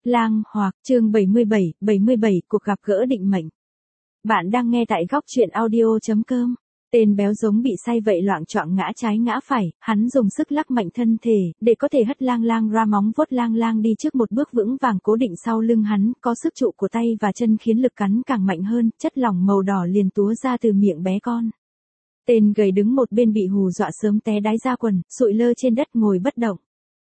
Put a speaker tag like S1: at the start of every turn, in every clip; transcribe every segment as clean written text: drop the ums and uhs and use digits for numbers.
S1: Lang Hoặc, chương 77, cuộc gặp gỡ định mệnh. Bạn đang nghe tại góc truyện audio.com. Tên béo giống bị say vậy loạng choạng ngã trái ngã phải, hắn dùng sức lắc mạnh thân thể, để có thể hất Lang Lang ra móng vuốt Lang Lang đi trước một bước vững vàng cố định sau lưng hắn, có sức trụ của tay và chân khiến lực cắn càng mạnh hơn, chất lỏng màu đỏ liền túa ra từ miệng bé con. Tên gầy đứng một bên bị hù dọa sớm té đái ra quần, sụi lơ trên đất ngồi bất động.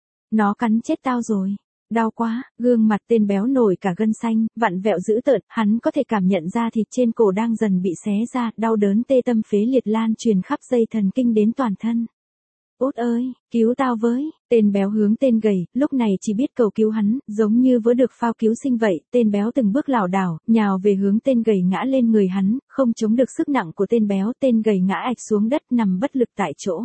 S1: Nó cắn chết tao rồi. Đau quá, gương mặt tên béo nổi cả gân xanh, vặn vẹo dữ tợn, hắn có thể cảm nhận ra thịt trên cổ đang dần bị xé ra, đau đớn tê tâm phế liệt lan truyền khắp dây thần kinh đến toàn thân. Út ơi, cứu tao với, tên béo hướng tên gầy, lúc này chỉ biết cầu cứu hắn, giống như vừa được phao cứu sinh vậy, tên béo từng bước lảo đảo, nhào về hướng tên gầy ngã lên người hắn, không chống được sức nặng của tên béo, tên gầy ngã ạch xuống đất nằm bất lực tại chỗ.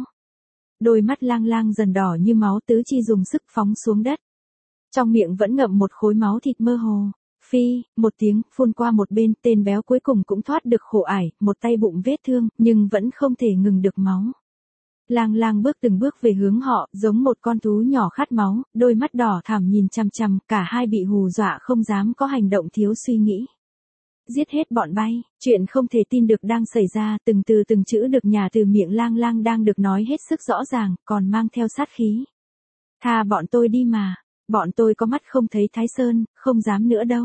S1: Đôi mắt Lang Lang dần đỏ như máu, tứ chi dùng sức phóng xuống đất. Trong miệng vẫn ngậm một khối máu thịt mơ hồ. Phi, một tiếng, phun qua một bên, tên béo cuối cùng cũng thoát được khổ ải, một tay bụng vết thương, nhưng vẫn không thể ngừng được máu. Lang Lang bước từng bước về hướng họ, giống một con thú nhỏ khát máu, đôi mắt đỏ thẳm nhìn chằm chằm, cả hai bị hù dọa không dám có hành động thiếu suy nghĩ. Giết hết bọn bay, chuyện không thể tin được đang xảy ra, từng từ từng chữ được nhả từ miệng Lang Lang đang được nói hết sức rõ ràng, còn mang theo sát khí. Tha bọn tôi đi mà. Bọn tôi có mắt không thấy Thái Sơn, không dám nữa đâu.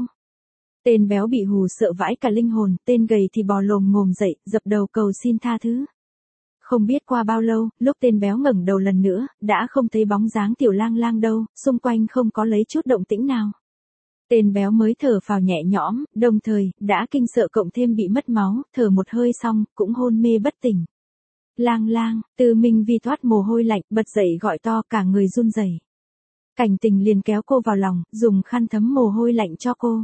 S1: Tên béo bị hù sợ vãi cả linh hồn, tên gầy thì bò lồm ngồm dậy, dập đầu cầu xin tha thứ. Không biết qua bao lâu, lúc tên béo ngẩng đầu lần nữa, đã không thấy bóng dáng tiểu Lang Lang đâu, xung quanh không có lấy chút động tĩnh nào. Tên béo mới thở phào nhẹ nhõm, đồng thời, đã kinh sợ cộng thêm bị mất máu, thở một hơi xong, cũng hôn mê bất tỉnh. Lang Lang, Tư Minh Vi thoát mồ hôi lạnh, bật dậy gọi to, cả người run rẩy. Cảnh Tình liền kéo cô vào lòng, dùng khăn thấm mồ hôi lạnh cho cô.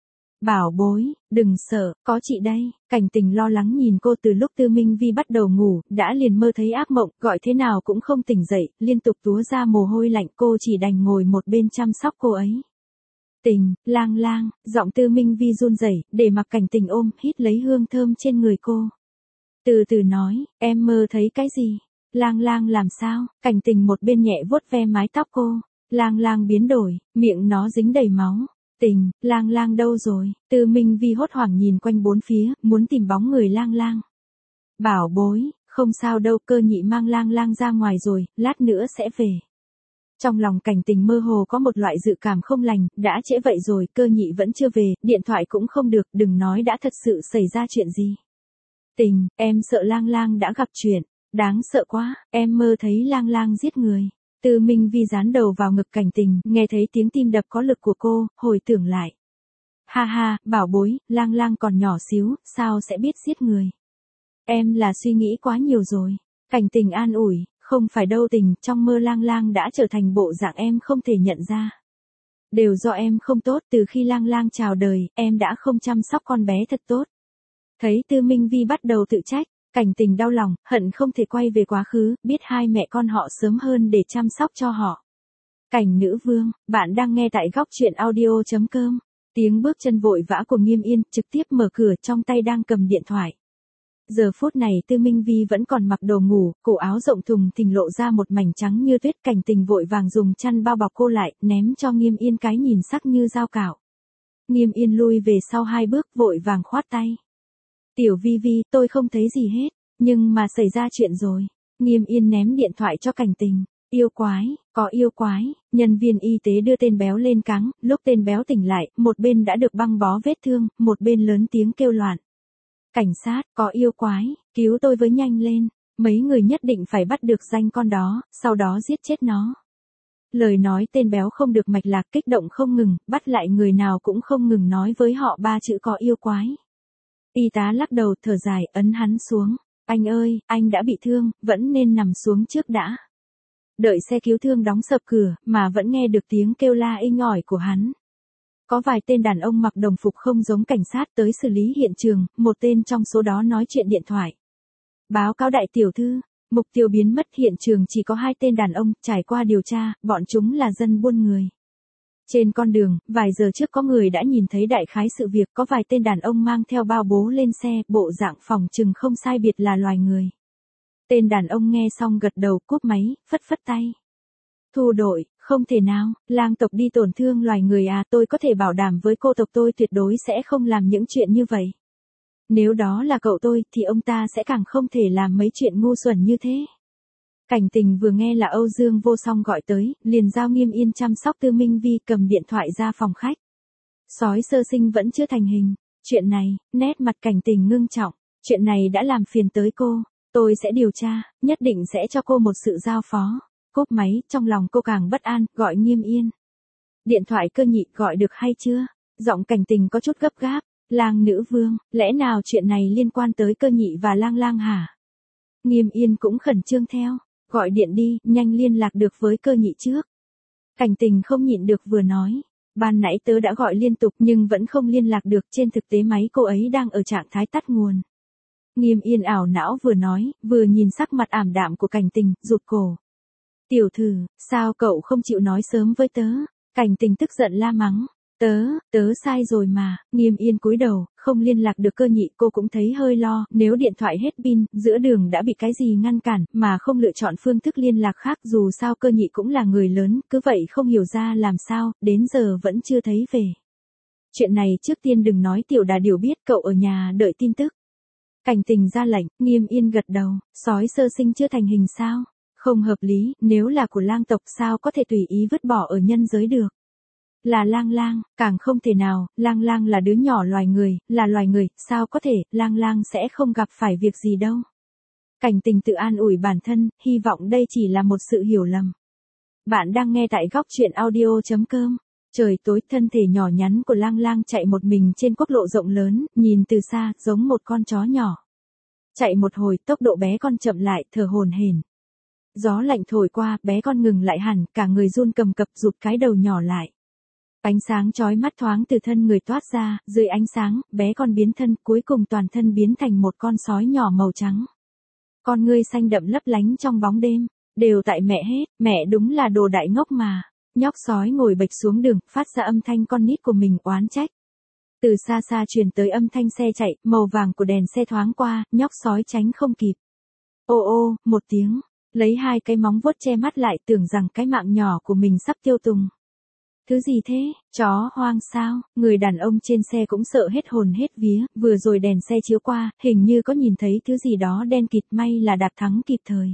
S1: Bảo bối, đừng sợ, có chị đây. Cảnh Tình lo lắng nhìn cô từ lúc Tư Minh Vi bắt đầu ngủ, đã liền mơ thấy ác mộng, gọi thế nào cũng không tỉnh dậy, liên tục túa ra mồ hôi lạnh, cô chỉ đành ngồi một bên chăm sóc cô ấy. Tình, Lang Lang, giọng Tư Minh Vi run rẩy, để mặc Cảnh Tình ôm, hít lấy hương thơm trên người cô. Từ từ nói, em mơ thấy cái gì? Lang Lang làm sao? Cảnh Tình một bên nhẹ vuốt ve mái tóc cô. Lang Lang biến đổi, miệng nó dính đầy máu. Tình, Lang Lang đâu rồi? Tư Minh Vi hốt hoảng nhìn quanh bốn phía, muốn tìm bóng người Lang Lang. Bảo bối, không sao đâu, Cơ Nhị mang Lang Lang ra ngoài rồi, lát nữa sẽ về. Trong lòng Cảnh Tình mơ hồ có một loại dự cảm không lành, đã trễ vậy rồi, Cơ Nhị vẫn chưa về, điện thoại cũng không được, đừng nói đã thật sự xảy ra chuyện gì. Tình, em sợ Lang Lang đã gặp chuyện, đáng sợ quá, em mơ thấy Lang Lang giết người. Tư Minh Vi dán đầu vào ngực Cảnh Tình, nghe thấy tiếng tim đập có lực của cô, hồi tưởng lại. Ha ha, bảo bối, Lang Lang còn nhỏ xíu, sao sẽ biết giết người. Em là suy nghĩ quá nhiều rồi. Cảnh Tình an ủi, không phải đâu Tình, trong mơ Lang Lang đã trở thành bộ dạng em không thể nhận ra. Đều do em không tốt, từ khi Lang Lang chào đời, em đã không chăm sóc con bé thật tốt. Thấy Tư Minh Vi bắt đầu tự trách. Cảnh Tình đau lòng, hận không thể quay về quá khứ, biết hai mẹ con họ sớm hơn để chăm sóc cho họ. Cảnh Nữ Vương, bạn đang nghe tại góc truyện audio.com. Tiếng bước chân vội vã của Nghiêm Yên, trực tiếp mở cửa, trong tay đang cầm điện thoại. Giờ phút này Tư Minh Vi vẫn còn mặc đồ ngủ, cổ áo rộng thùng thình lộ ra một mảnh trắng như tuyết. Cảnh Tình vội vàng dùng chăn bao bọc cô lại, ném cho Nghiêm Yên cái nhìn sắc như dao cạo. Nghiêm Yên lui về sau hai bước, vội vàng khoát tay. Tiểu Vi Vi, tôi không thấy gì hết, nhưng mà xảy ra chuyện rồi. Nghiêm Yên ném điện thoại cho Cảnh Tình. Yêu quái, có yêu quái. Nhân viên y tế đưa tên béo lên cáng, lúc tên béo tỉnh lại, một bên đã được băng bó vết thương, một bên lớn tiếng kêu loạn. Cảnh sát, có yêu quái, cứu tôi với, nhanh lên. Mấy người nhất định phải bắt được danh con đó, sau đó giết chết nó. Lời nói tên béo không được mạch lạc, kích động không ngừng, bắt lại người nào cũng không ngừng nói với họ ba chữ có yêu quái. Y tá lắc đầu thở dài, ấn hắn xuống. Anh ơi, anh đã bị thương, vẫn nên nằm xuống trước đã. Đợi xe cứu thương đóng sập cửa, mà vẫn nghe được tiếng kêu la inh ỏi của hắn. Có vài tên đàn ông mặc đồng phục không giống cảnh sát tới xử lý hiện trường, một tên trong số đó nói chuyện điện thoại. Báo cáo đại tiểu thư, mục tiêu biến mất hiện trường chỉ có hai tên đàn ông, trải qua điều tra, bọn chúng là dân buôn người. Trên con đường, vài giờ trước có người đã nhìn thấy đại khái sự việc, có vài tên đàn ông mang theo bao bố lên xe, bộ dạng phòng chừng không sai biệt là loài người. Tên đàn ông nghe xong gật đầu, cúp máy, phất phất tay. Thu đội, không thể nào, lang tộc đi tổn thương loài người à, tôi có thể bảo đảm với cô tộc tôi tuyệt đối sẽ không làm những chuyện như vậy. Nếu đó là cậu tôi, thì ông ta sẽ càng không thể làm mấy chuyện ngu xuẩn như thế. Cảnh Tình vừa nghe là Âu Dương Vô Song gọi tới, liền giao Nghiêm Yên chăm sóc Tư Minh Vi, cầm điện thoại ra phòng khách. Sói sơ sinh vẫn chưa thành hình. Chuyện này, nét mặt Cảnh Tình ngưng trọng. Chuyện này đã làm phiền tới cô. Tôi sẽ điều tra, nhất định sẽ cho cô một sự giao phó. Cúp máy, trong lòng cô càng bất an, gọi Nghiêm Yên. Điện thoại Cơ Nhị gọi được hay chưa? Giọng Cảnh Tình có chút gấp gáp. Lang nữ vương, lẽ nào chuyện này liên quan tới Cơ Nhị và Lang Lang hả? Nghiêm Yên cũng khẩn trương theo. Gọi điện đi, nhanh liên lạc được với Cơ Nhị trước. Cảnh Tình không nhịn được vừa nói. Ban nãy tớ đã gọi liên tục nhưng vẫn không liên lạc được, trên thực tế máy cô ấy đang ở trạng thái tắt nguồn. Nghiêm Yên ảo não vừa nói, vừa nhìn sắc mặt ảm đạm của Cảnh Tình, rụt cổ. Tiểu thử, sao cậu không chịu nói sớm với tớ? Cảnh Tình tức giận la mắng. Tớ sai rồi mà. Nghiêm Yên cúi đầu, không liên lạc được Cơ Nhị, cô cũng thấy hơi lo, nếu điện thoại hết pin, giữa đường đã bị cái gì ngăn cản, mà không lựa chọn phương thức liên lạc khác, dù sao Cơ Nhị cũng là người lớn, cứ vậy không hiểu ra làm sao, đến giờ vẫn chưa thấy về. Chuyện này trước tiên đừng nói Tiểu Đà Điểu biết, cậu ở nhà đợi tin tức. Cảnh Tình ra lệnh, Nghiêm Yên gật đầu, sói sơ sinh chưa thành hình sao? Không hợp lý, nếu là của lang tộc sao có thể tùy ý vứt bỏ ở nhân giới được. Là Lang Lang, càng không thể nào, Lang Lang là đứa nhỏ loài người, là loài người, sao có thể, Lang Lang sẽ không gặp phải việc gì đâu. Cảnh Tình tự an ủi bản thân, hy vọng đây chỉ là một sự hiểu lầm. Bạn đang nghe tại góc truyện audio.com. Trời tối, thân thể nhỏ nhắn của Lang Lang chạy một mình trên quốc lộ rộng lớn, nhìn từ xa, giống một con chó nhỏ. Chạy một hồi, tốc độ bé con chậm lại, thở hổn hển. Gió lạnh thổi qua, bé con ngừng lại hẳn, cả người run cầm cập, rụt cái đầu nhỏ lại. Ánh sáng chói mắt thoáng từ thân người toát ra, dưới ánh sáng, bé con biến thân, cuối cùng toàn thân biến thành một con sói nhỏ màu trắng. Con ngươi xanh đậm lấp lánh trong bóng đêm, đều tại mẹ hết, mẹ đúng là đồ đại ngốc mà. Nhóc sói ngồi bệt xuống đường, phát ra âm thanh con nít của mình oán trách. Từ xa xa truyền tới âm thanh xe chạy, màu vàng của đèn xe thoáng qua, nhóc sói tránh không kịp. Ô ô, một tiếng, lấy hai cái móng vuốt che mắt lại, tưởng rằng cái mạng nhỏ của mình sắp tiêu tùng. Thứ gì thế, chó hoang sao? Người đàn ông trên xe cũng sợ hết hồn hết vía, vừa rồi đèn xe chiếu qua, hình như có nhìn thấy thứ gì đó đen kịt, may là đạp thắng kịp thời.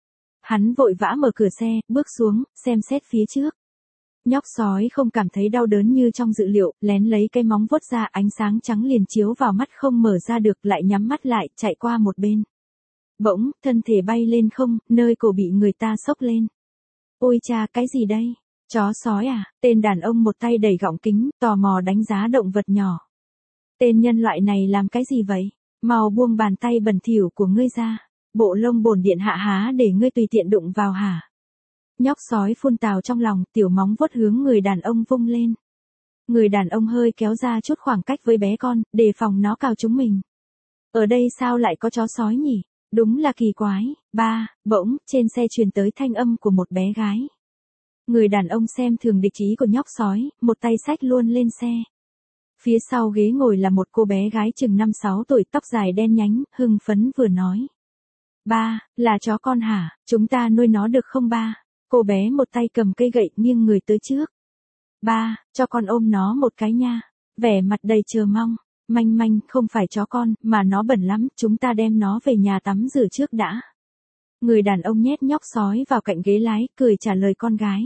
S1: Hắn vội vã mở cửa xe, bước xuống, xem xét phía trước. Nhóc sói không cảm thấy đau đớn như trong dự liệu, lén lấy cái móng vuốt ra, ánh sáng trắng liền chiếu vào mắt không mở ra được, lại nhắm mắt lại, chạy qua một bên. Bỗng, thân thể bay lên không, nơi cổ bị người ta xốc lên. Ôi cha, cái gì đây? Chó sói à? Tên đàn ông một tay đẩy gọng kính, tò mò đánh giá động vật nhỏ. Tên nhân loại này làm cái gì vậy? Mau buông bàn tay bẩn thỉu của ngươi ra. Bộ lông bổn điện hạ há để ngươi tùy tiện đụng vào hả? Nhóc sói phun tào trong lòng, tiểu móng vuốt hướng người đàn ông vung lên. Người đàn ông hơi kéo ra chút khoảng cách với bé con, đề phòng nó cào chúng mình. Ở đây sao lại có chó sói nhỉ? Đúng là kỳ quái. Bỗng, trên xe truyền tới thanh âm của một bé gái. Người đàn ông xem thường địch ý của nhóc sói, một tay xách luôn lên xe. Phía sau ghế ngồi là một cô bé gái chừng 5-6 tuổi, tóc dài đen nhánh, hưng phấn vừa nói. Ba, là chó con hả? Chúng ta nuôi nó được không ba? Cô bé một tay cầm cây gậy nghiêng người tới trước. Ba, cho con ôm nó một cái nha. Vẻ mặt đầy chờ mong. Manh manh, không phải chó con, mà nó bẩn lắm, chúng ta đem nó về nhà tắm rửa trước đã. Người đàn ông nhét nhóc sói vào cạnh ghế lái, cười trả lời con gái.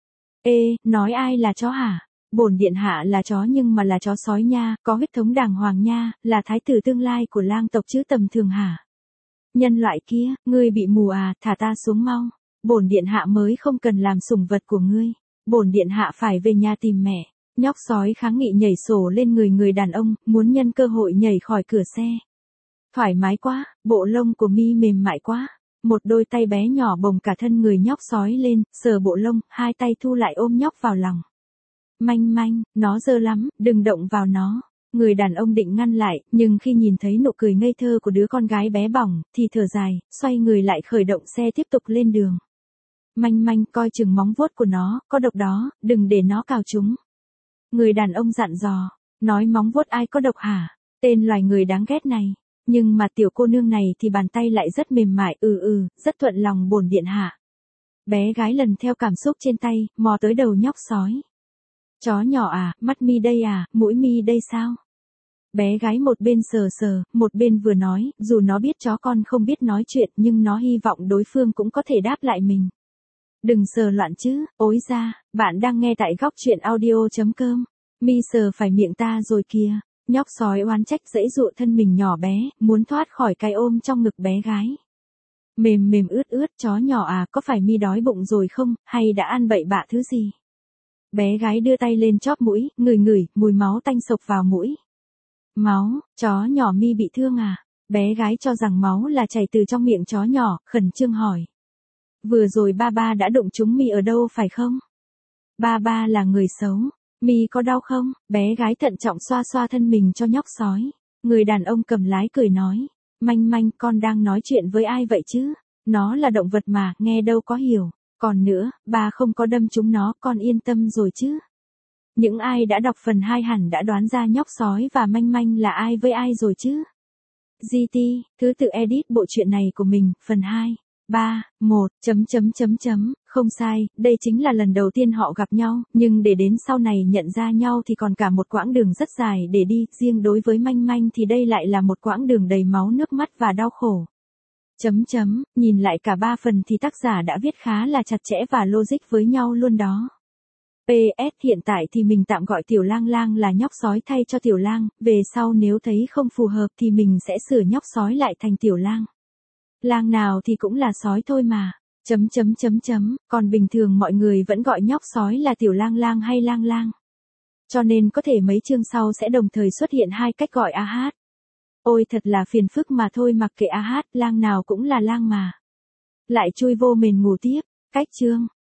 S1: Ê, nói ai là chó hả? Bổn điện hạ là chó nhưng mà là chó sói nha, có huyết thống đàng hoàng nha, là thái tử tương lai của lang tộc chứ tầm thường hả? Nhân loại kia, ngươi bị mù à, thả ta xuống mau. Bổn điện hạ mới không cần làm sủng vật của ngươi. Bổn điện hạ phải về nhà tìm mẹ. Nhóc sói kháng nghị nhảy sổ lên người đàn ông, muốn nhân cơ hội nhảy khỏi cửa xe. Thoải mái quá, bộ lông của mi mềm mại quá. Một đôi tay bé nhỏ bồng cả thân người nhóc sói lên, sờ bộ lông, hai tay thu lại ôm nhóc vào lòng. Manh manh, nó dơ lắm, đừng động vào nó. Người đàn ông định ngăn lại, nhưng khi nhìn thấy nụ cười ngây thơ của đứa con gái bé bỏng, thì thở dài, xoay người lại khởi động xe tiếp tục lên đường. Manh manh, coi chừng móng vuốt của nó, có độc đó, đừng để nó cào chúng. Người đàn ông dặn dò, nói móng vuốt ai có độc hả? Tên loài người đáng ghét này. Nhưng mà tiểu cô nương này thì bàn tay lại rất mềm mại, rất thuận lòng bổn điện hạ. Bé gái lần theo cảm xúc trên tay, mò tới đầu nhóc sói. Chó nhỏ à, mắt mi đây à, mũi mi đây sao? Bé gái một bên sờ sờ, một bên vừa nói, dù nó biết chó con không biết nói chuyện nhưng nó hy vọng đối phương cũng có thể đáp lại mình. Đừng sờ loạn chứ, ối ra, bạn đang nghe tại góc truyện audio.com. Mi sờ phải miệng ta rồi kìa. Nhóc sói oán trách giãy giụa thân mình nhỏ bé, muốn thoát khỏi cái ôm trong ngực bé gái. Mềm mềm ướt ướt, chó nhỏ à, có phải mi đói bụng rồi không, hay đã ăn bậy bạ thứ gì? Bé gái đưa tay lên chóp mũi, ngửi ngửi, mùi máu tanh sộc vào mũi. Máu, chó nhỏ mi bị thương à? Bé gái cho rằng máu là chảy từ trong miệng chó nhỏ, khẩn trương hỏi. Vừa rồi ba ba đã đụng trúng mi ở đâu phải không? Ba ba là người xấu. Mi có đau không? Bé gái thận trọng xoa xoa thân mình cho nhóc sói. Người đàn ông cầm lái cười nói. Manh manh, con đang nói chuyện với ai vậy chứ? Nó là động vật mà, nghe đâu có hiểu. Còn nữa, ba không có đâm trúng nó, con yên tâm rồi chứ? Những ai đã đọc phần 2 hẳn đã đoán ra nhóc sói và manh manh là ai với ai rồi chứ? GT, thứ tự edit bộ truyện này của mình, phần 2. 3, 1, không sai, đây chính là lần đầu tiên họ gặp nhau, nhưng để đến sau này nhận ra nhau thì còn cả một quãng đường rất dài để đi, riêng đối với manh manh thì đây lại là một quãng đường đầy máu nước mắt và đau khổ. Nhìn lại cả 3 phần thì tác giả đã viết khá là chặt chẽ và logic với nhau luôn đó. PS hiện tại thì mình tạm gọi Tiểu Lang Lang là nhóc sói thay cho Tiểu Lang, về sau nếu thấy không phù hợp thì mình sẽ sửa nhóc sói lại thành Tiểu Lang. Lang nào thì cũng là sói thôi mà. Còn bình thường mọi người vẫn gọi nhóc sói là Tiểu Lang Lang hay Lang Lang. Cho nên có thể mấy chương sau sẽ đồng thời xuất hiện 2 cách gọi AH. Ôi thật là phiền phức mà thôi, mặc kệ AH, lang nào cũng là lang mà. Lại chui vô mền ngủ tiếp. Cách chương.